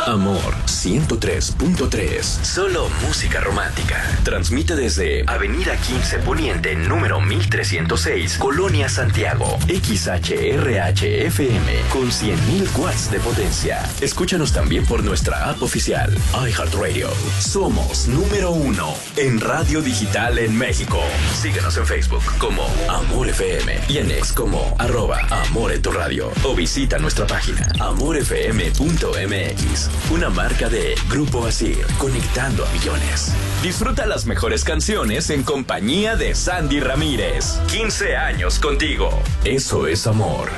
Amor 103.3. Solo música romántica. Transmite desde Avenida 15 Poniente, número 1306, Colonia Santiago. XHRH-FM con 100.000 watts de potencia. Escúchanos también por nuestra app oficial, iHeartRadio. Somos número 1 en radio digital en México. Síguenos en Facebook como Amor FM y en X como @Amor en tu radio. O visita nuestra página amorfm.mx. Una marca de Grupo Asir, conectando a millones. Disfruta las mejores canciones en compañía de Sandy Ramírez. 15 años contigo. Eso es Amor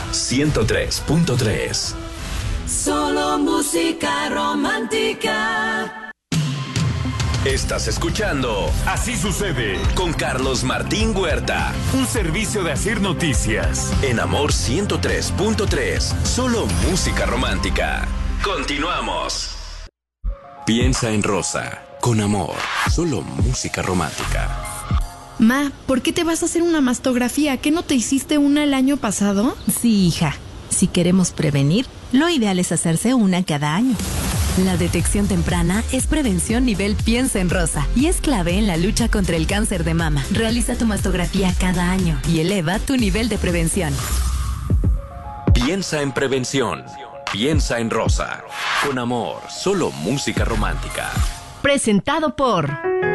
103.3. Solo música romántica. Estás escuchando Así sucede con Carlos Martín Huerta. Un servicio de Asir Noticias. En Amor 103.3. Solo música romántica. Continuamos. Piensa en Rosa. Con Amor. Solo música romántica. Ma, ¿por qué te vas a hacer una mastografía? ¿Qué no te hiciste una el año pasado? Sí, hija. Si queremos prevenir, lo ideal es hacerse una cada año. La detección temprana es prevención nivel Piensa en Rosa y es clave en la lucha contra el cáncer de mama. Realiza tu mastografía cada año y eleva tu nivel de prevención. Piensa en prevención. Piensa en Rosa. Con Amor. Solo música romántica. Presentado por...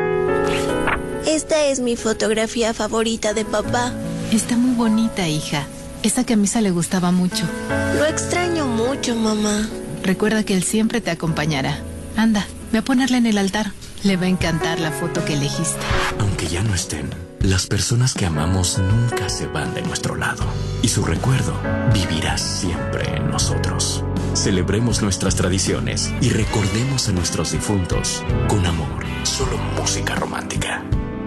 Esta es mi fotografía favorita de papá. Está muy bonita, hija. Esa camisa le gustaba mucho. Lo extraño mucho, mamá. Recuerda que él siempre te acompañará. Anda, ve a ponerla en el altar. Le va a encantar la foto que elegiste. Aunque ya no estén, las personas que amamos nunca se van de nuestro lado. Y su recuerdo vivirá siempre en nosotros. Celebremos nuestras tradiciones y recordemos a nuestros difuntos con amor. Solo música romántica.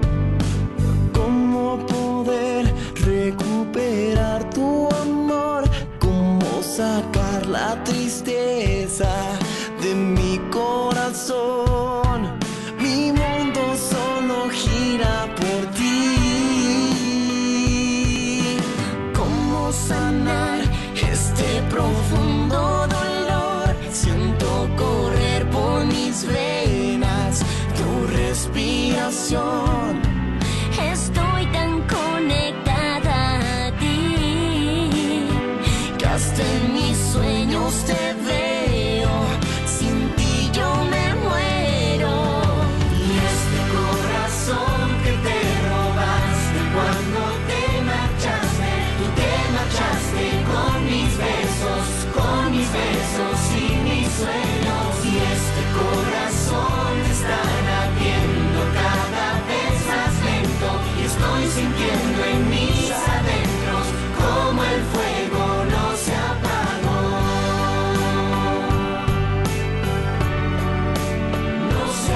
¿Cómo poder recuperar tu amor? ¿Cómo sacar la tristeza de mi corazón? Mi mundo solo gira por ti. ¿Cómo sanar este profundo dolor? Siento correr por mis venas tu respiración. Estoy tan conectada a ti Que hasta en mis sueños te veo. Sin ti yo me muero. Y este corazón que te robaste cuando te marchaste, tú te marchaste con mis besos y mis sueños. Y este corazón está latiendo cada vez más lento. Y estoy sintiendo en mis adentros como el fuego no se apagó. No se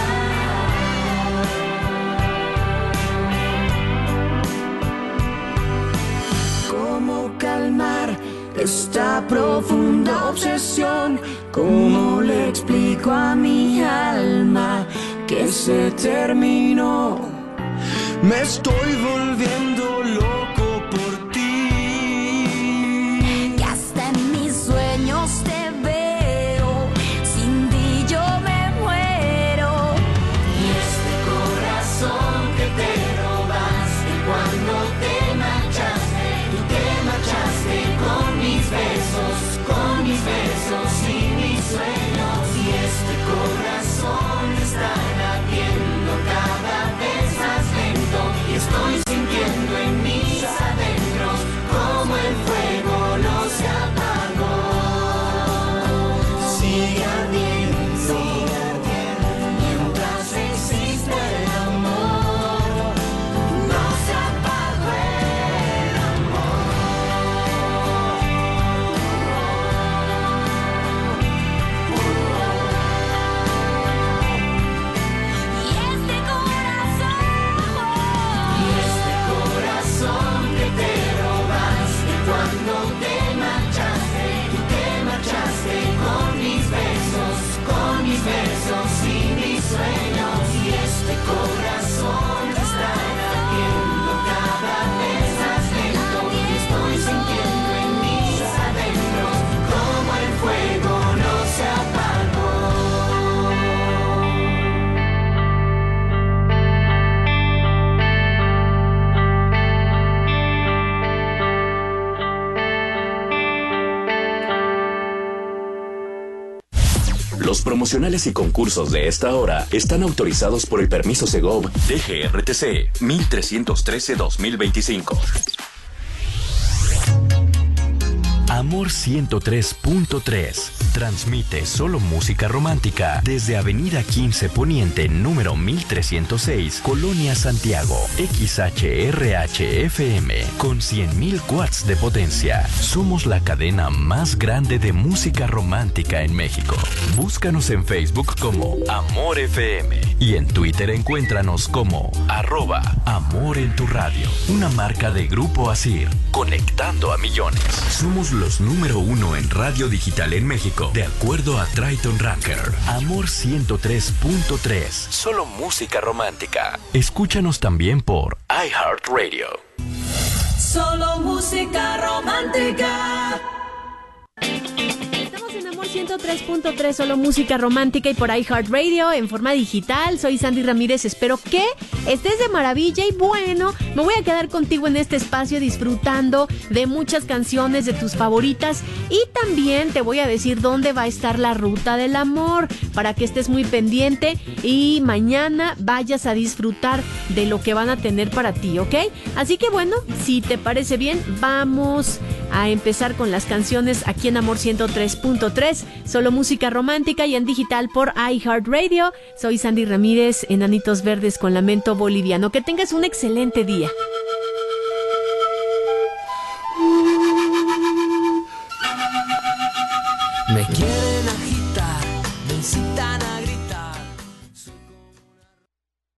apagó. ¿Cómo calmar esta profunda obsesión? ¿Cómo le explico a mi alma que se terminó? Me estoy volviendo loco por ti. Y hasta en mis sueños te veo. Sin ti yo me muero. Y este corazón que te robaste cuando te marchaste, tú te marchaste con mis besos y mis sueños. Y este corazón está latiendo cada vez más lento. Y estoy sintiendo en mis adentros como el fuego no se apagó. Sigue ardiendo mientras existe el amor. No se apagó el amor. Los promocionales y concursos de esta hora están autorizados por el permiso Segov DGRTC 1313-2025. Amor 103.3 transmite solo música romántica desde Avenida 15 Poniente, número 1306, Colonia Santiago, XHRH-FM, con 100.000 watts de potencia. Somos la cadena más grande de música romántica en México. Búscanos en Facebook como Amor FM y en Twitter encuéntranos como @Amor en tu radio, una marca de Grupo Asir, conectando a millones. Somos los número 1 en radio digital en México, de acuerdo a Triton Ranker. Amor 103.3, solo música romántica. Escúchanos también por iHeartRadio. Solo música romántica. 103.3, solo música romántica y por iHeartRadio en forma digital. Soy Sandy Ramírez, espero que estés de maravilla y bueno, me voy a quedar contigo en este espacio disfrutando de muchas canciones de tus favoritas y también te voy a decir dónde va a estar la ruta del amor para que estés muy pendiente y mañana vayas a disfrutar de lo que van a tener para ti, ¿ok? Así que bueno, si te parece bien, vamos a empezar con las canciones aquí en Amor 103.3, solo música romántica y en digital por iHeartRadio. Soy Sandy Ramírez, Enanitos Verdes con Lamento Boliviano. Que tengas un excelente día. Me quieren